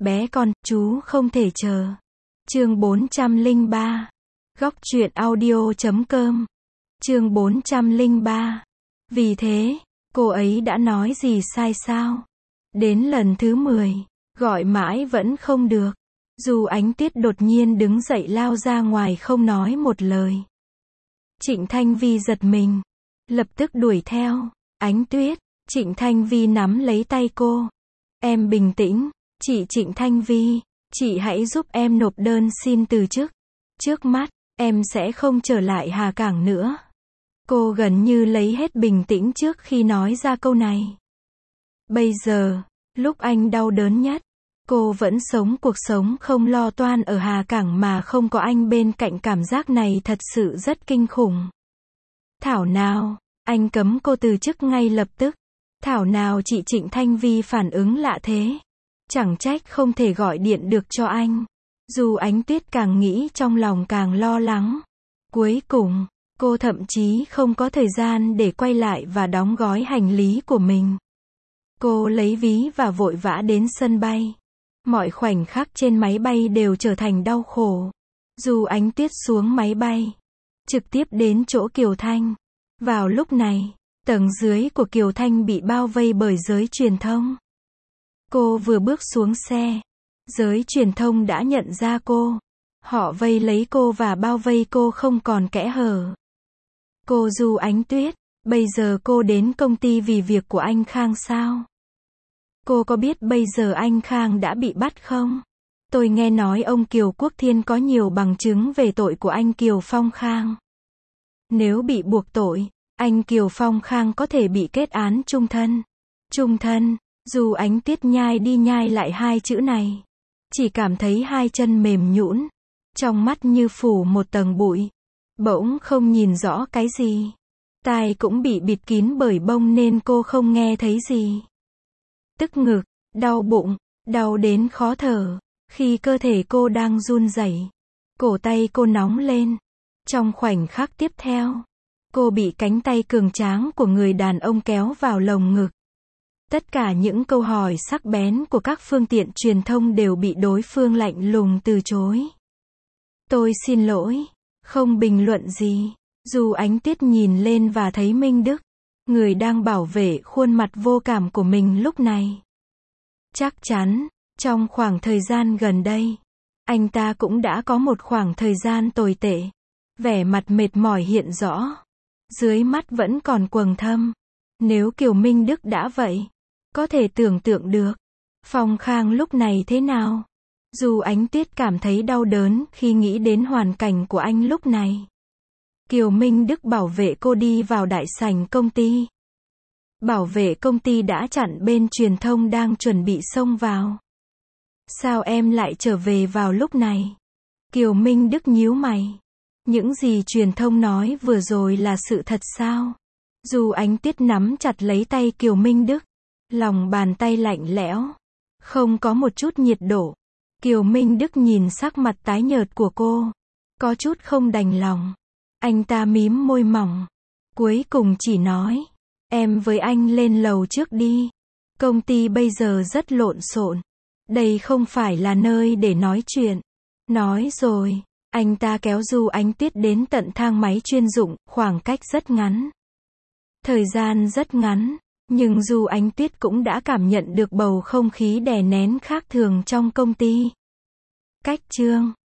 bé con, chú không thể chờ. Chương 403. Góc truyện audio.com. Chương 403. Vì thế, cô ấy đã nói gì sai sao? Đến lần thứ 10, gọi mãi vẫn không được. Dù Ánh Tuyết đột nhiên đứng dậy lao ra ngoài không nói một lời. Trịnh Thanh Vi giật mình, lập tức đuổi theo. Ánh Tuyết, Trịnh Thanh Vi nắm lấy tay cô. Em bình tĩnh, chị Trịnh Thanh Vi, chị hãy giúp em nộp đơn xin từ chức. Trước mắt, em sẽ không trở lại Hà Cảng nữa. Cô gần như lấy hết bình tĩnh trước khi nói ra câu này. Bây giờ, lúc anh đau đớn nhất, cô vẫn sống cuộc sống không lo toan ở Hà Cảng mà không có anh bên cạnh, cảm giác này thật sự rất kinh khủng. Thảo nào, anh cấm cô từ chức ngay lập tức. Thảo nào chị Trịnh Thanh Vi phản ứng lạ thế. Chẳng trách không thể gọi điện được cho anh. Dù Ánh Tuyết càng nghĩ trong lòng càng lo lắng. Cuối cùng, cô thậm chí không có thời gian để quay lại và đóng gói hành lý của mình. Cô lấy ví và vội vã đến sân bay. Mọi khoảnh khắc trên máy bay đều trở thành đau khổ. Dù Ánh Tuyết xuống máy bay, trực tiếp đến chỗ Kiều Thanh. Vào lúc này, tầng dưới của Kiều Thanh bị bao vây bởi giới truyền thông. Cô vừa bước xuống xe, giới truyền thông đã nhận ra cô. Họ vây lấy cô và bao vây cô không còn kẽ hở. Cô Du Ánh Tuyết, bây giờ cô đến công ty vì việc của anh Khang sao? Cô có biết bây giờ anh Khang đã bị bắt không? Tôi nghe nói ông Kiều Quốc Thiên có nhiều bằng chứng về tội của anh Kiều Phong Khang. Nếu bị buộc tội, anh Kiều Phong Khang có thể bị kết án chung thân. Chung thân, dù Ánh Tuyết nhai đi nhai lại hai chữ này. Chỉ cảm thấy hai chân mềm nhũn, trong mắt như phủ một tầng bụi. Bỗng không nhìn rõ cái gì. Tai cũng bị bịt kín bởi bông nên cô không nghe thấy gì. Tức ngực, đau bụng, đau đến khó thở. Khi cơ thể cô đang run rẩy, cổ tay cô nóng lên. Trong khoảnh khắc tiếp theo, cô bị cánh tay cường tráng của người đàn ông kéo vào lồng ngực. Tất cả những câu hỏi sắc bén của các phương tiện truyền thông đều bị đối phương lạnh lùng từ chối. Tôi xin lỗi, không bình luận gì. Dù Ánh Tuyết nhìn lên và thấy Minh Đức, người đang bảo vệ khuôn mặt vô cảm của mình lúc này. Chắc chắn, trong khoảng thời gian gần đây, anh ta cũng đã có một khoảng thời gian tồi tệ. Vẻ mặt mệt mỏi hiện rõ. Dưới mắt vẫn còn quầng thâm. Nếu Kiều Minh Đức đã vậy, có thể tưởng tượng được Phong Khang lúc này thế nào. Dù Ánh Tuyết cảm thấy đau đớn khi nghĩ đến hoàn cảnh của anh lúc này. Kiều Minh Đức bảo vệ cô đi vào đại sảnh công ty. Bảo vệ công ty đã chặn bên truyền thông đang chuẩn bị xông vào. Sao em lại trở về vào lúc này? Kiều Minh Đức nhíu mày. Những gì truyền thông nói vừa rồi là sự thật sao? Dù Ánh Tuyết nắm chặt lấy tay Kiều Minh Đức, lòng bàn tay lạnh lẽo, không có một chút nhiệt độ. Kiều Minh Đức nhìn sắc mặt tái nhợt của cô, có chút không đành lòng. Anh ta mím môi mỏng, cuối cùng chỉ nói, em với anh lên lầu trước đi. Công ty bây giờ rất lộn xộn. Đây không phải là nơi để nói chuyện. Nói rồi, anh ta kéo Du Ánh Tuyết đến tận thang máy chuyên dụng, khoảng cách rất ngắn. Thời gian rất ngắn, nhưng Du Ánh Tuyết cũng đã cảm nhận được bầu không khí đè nén khác thường trong công ty. Cách chương